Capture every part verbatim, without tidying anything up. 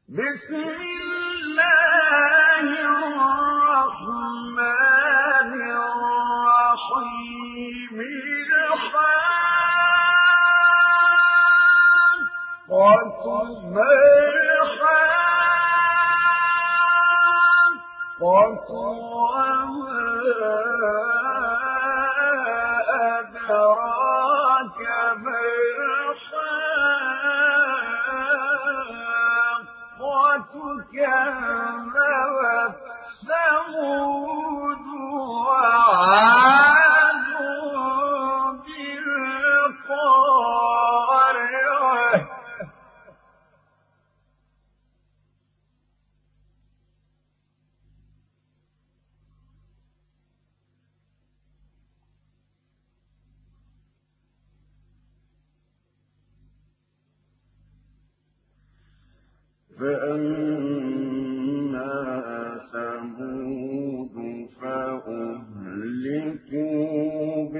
بسم الله الرحمن الرحيم الحاقة الحاقة وما أدراك ما الحاقة كذبت ثمود وعاد بالقارعة فأما ثمود فأهلكوا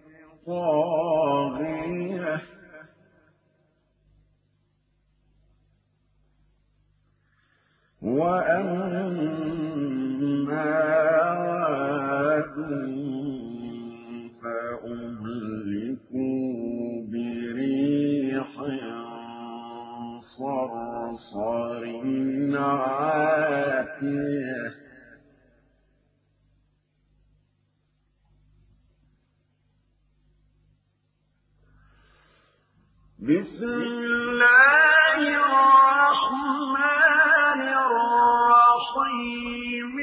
بالطاغية وأما عاد فأهلكوا بريح صرصر عاتية بسم الله الرحمن الرحيم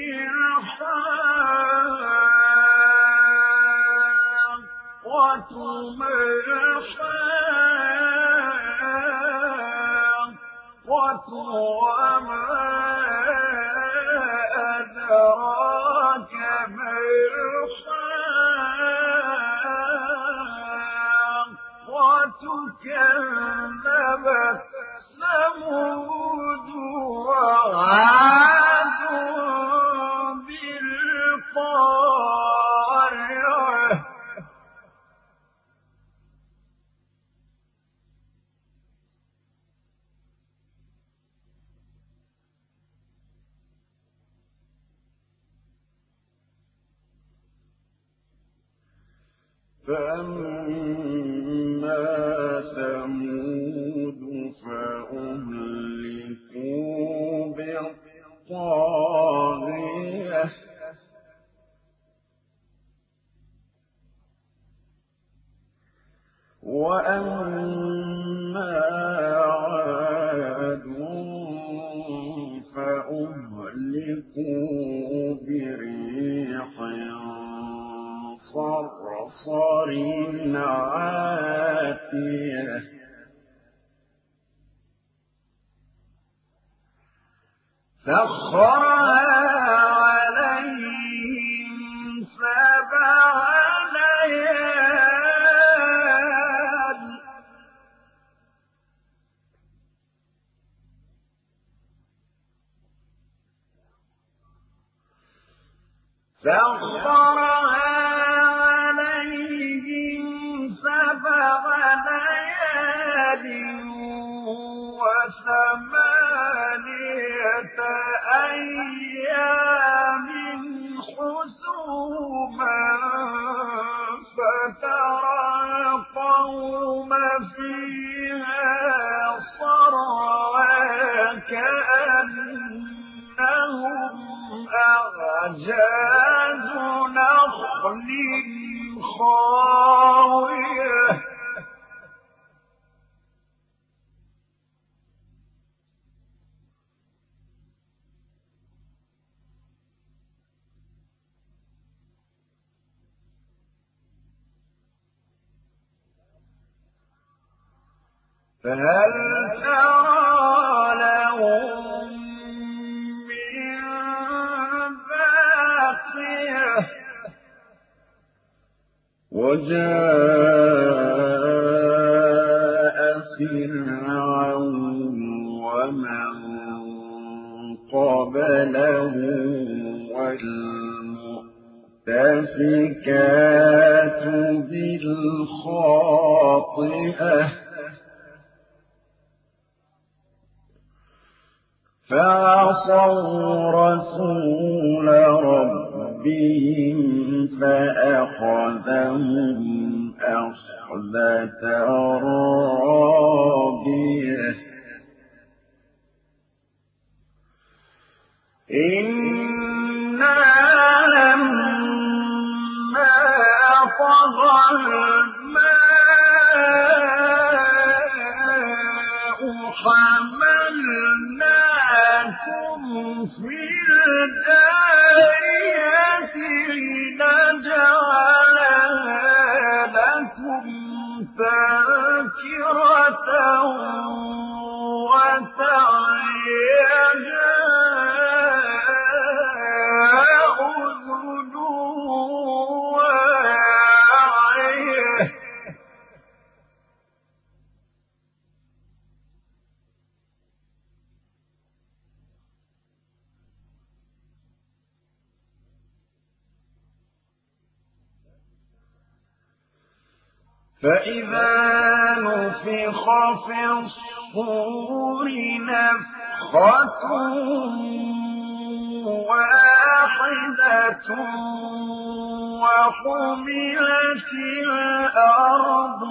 الحاقة ما الحاقة وما أدراك ما الحاقة كذبت ثمود وعاد بالقارعة فأما ثمود فأهلكوا بالطاغية وأما عاد فأهلكوا بريح صرصر عاتية سخرها عليهم سبع ليال سخرها سبع ليال وثمانية أيام حسوما فترى القوم فيها صرعى كأنهم أعجاز نخل خاوية فهل ترى لهم من باقية وجاء فرعون ومن قبله والمؤتفكات بالخاطئة فعصوا رسول ربهم فأخذهم أخذة رابية إنا لما طغى الماء حملناكم في الجارية لنجعلها لكم تذكرة وتعيها أذن واعية فإذا نفخ في الصور نفخة واحدة وحملت الأرض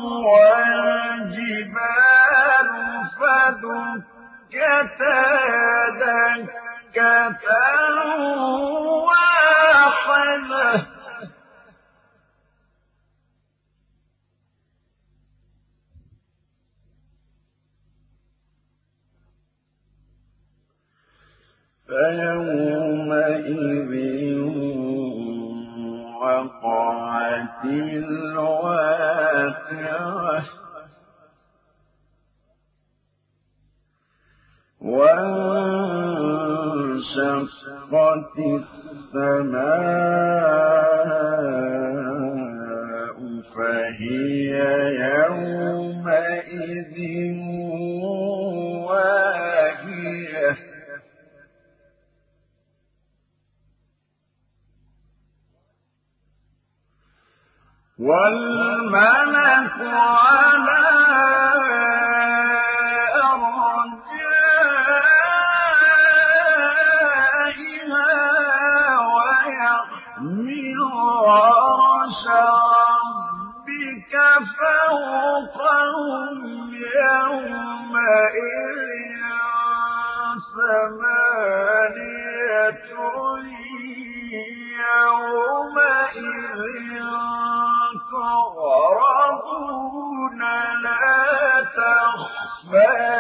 والجبال فدكتا دكة واحدة فيومئذ وقعت الواقعة وانشقت السماء فهي يومئذ واهية والملك على أرجائها ويحمل عرش ربك فوقهم يومئذ ثمانية يومئذ تعرضون لا تخفى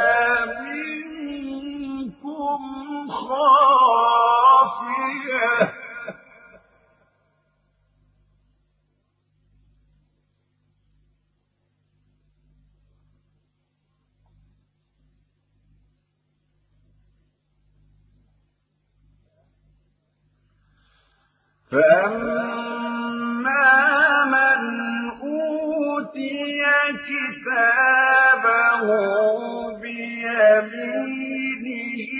منكم خافية فأما من أوتي كتابه بيمينه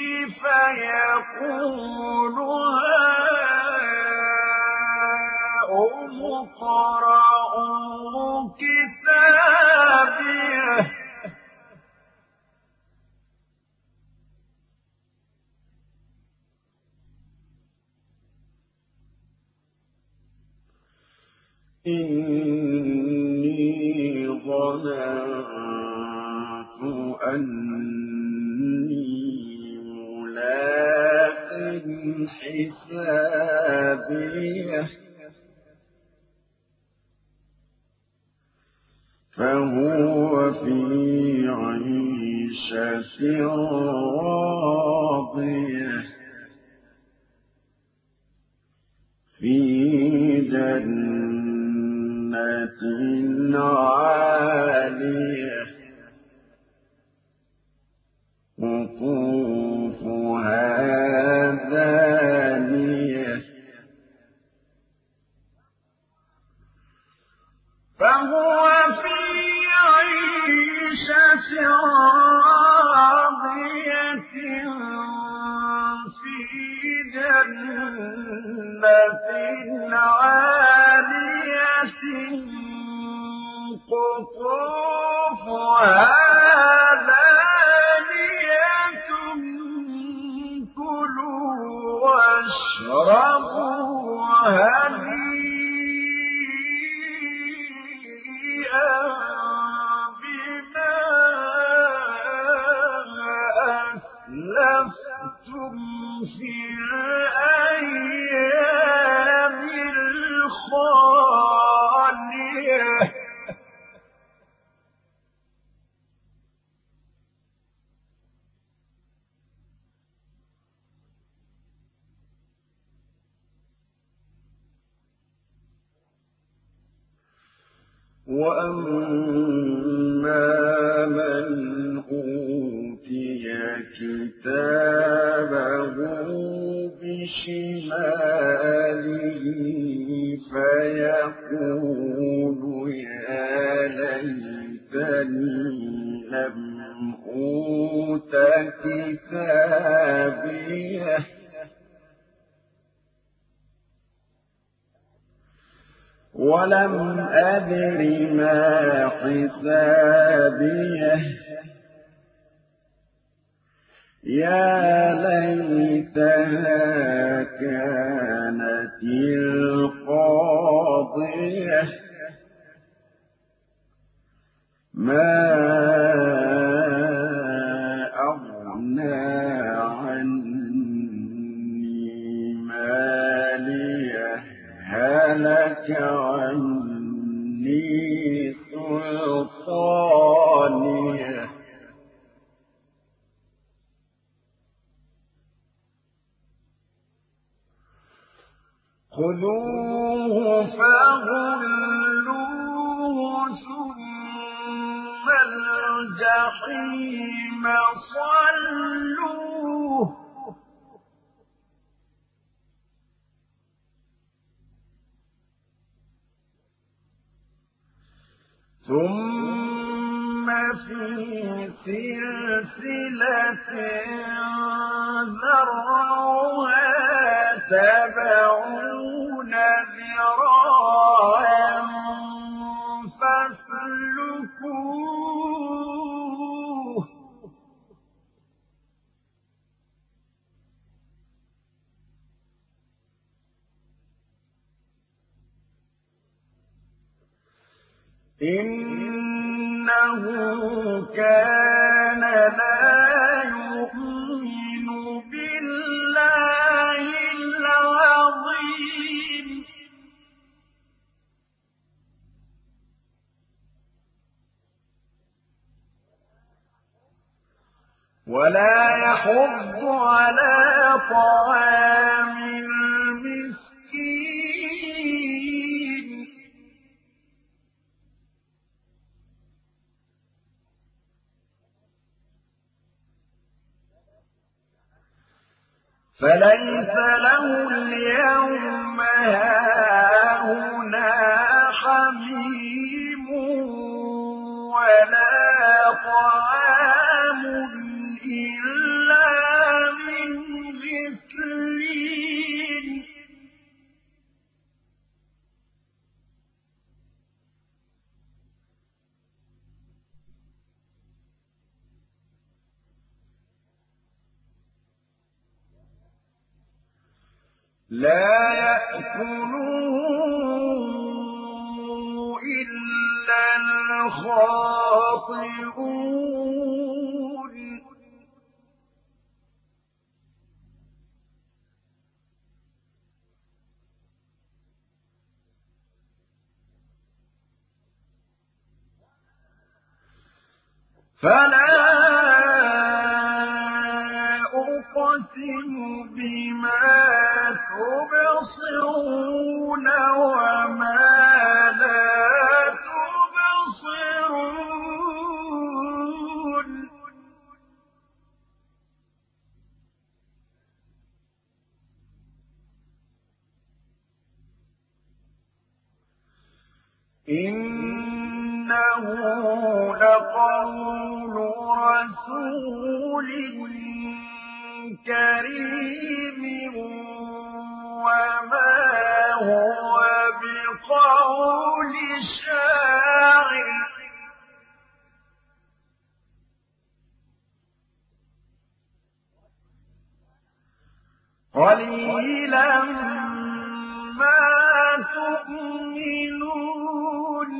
فيقول هاؤم اقرءوا كتابيه إني ظننت أني ملاق حسابيه فهو في عيشة راضية في جنة عالية قطوفها دانية فهو في عيشة راضية في جنة عالية قطوفها دانية واشربوا هنيئا بما أسلفتم في الأيام الخالية وأما من أوتي كتابه بشماله فيقول يا ليتني لم أوت كتابيه ولم أدر ما حسابيه يا ليتها كانت القاضية ما أغنى عني ماليه هلك عني سلطانيه خذوه فغلوه ثم الجحيم صلوه ثم في سلسلة ذرعها سبعون ذراعا فاسلكوه إنه كان لا يؤمن بالله العظيم ولا يحض على طعام المسكين فليس له اليوم هاهنا حميم ولا طعام إلا من غسلين لا يأكله إلا الخاطئون فلا أقسم بما تبصرون وما لا تبصرون إنه لقول رسول كريم وما هو بقول شاعر قليلا ما تؤمنون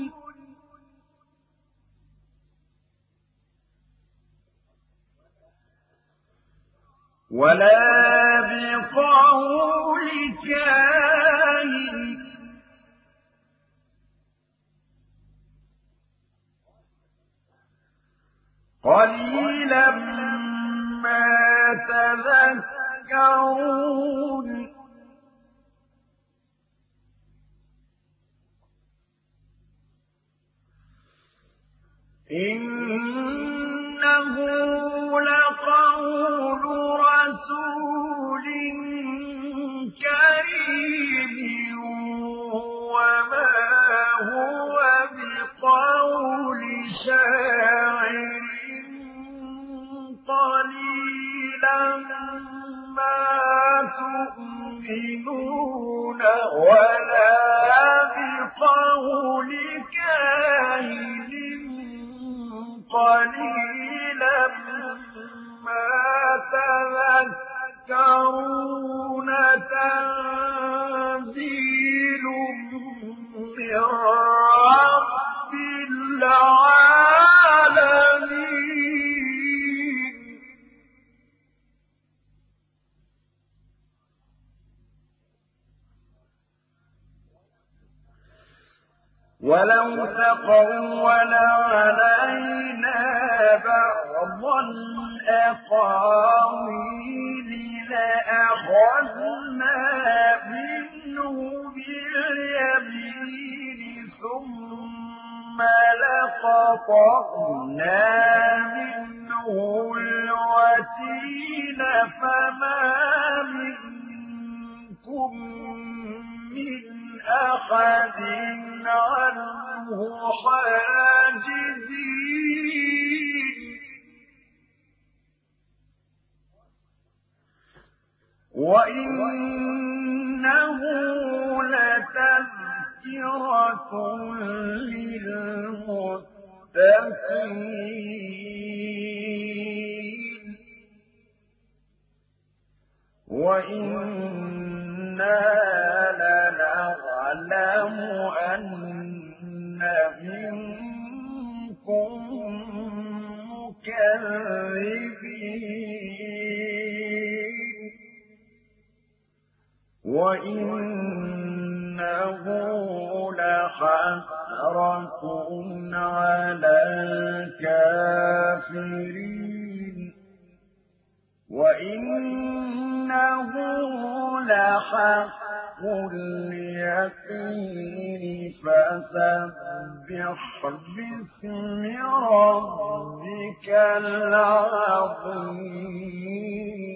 ولا بقول كاهن قليلا ما تذكرون إنه لقول رسول كريم وما هو بقول شاعر قليلا ما تؤمنون ولا بقول كاهن قليلا ما تذكرون تنزيل من رب العالمين ولو تقول علينا بعض الأقاويل لأخذنا منه باليمين ثم لقطعنا منه الوتين فما منكم من أحد عنه حاجزين وإنه لتذكرة للمتقين وإنا لنعلم أن منكم مكذبين وإنه لحسرة على الكافرين وإنه لحق اليقين فسبح باسم ربك العظيم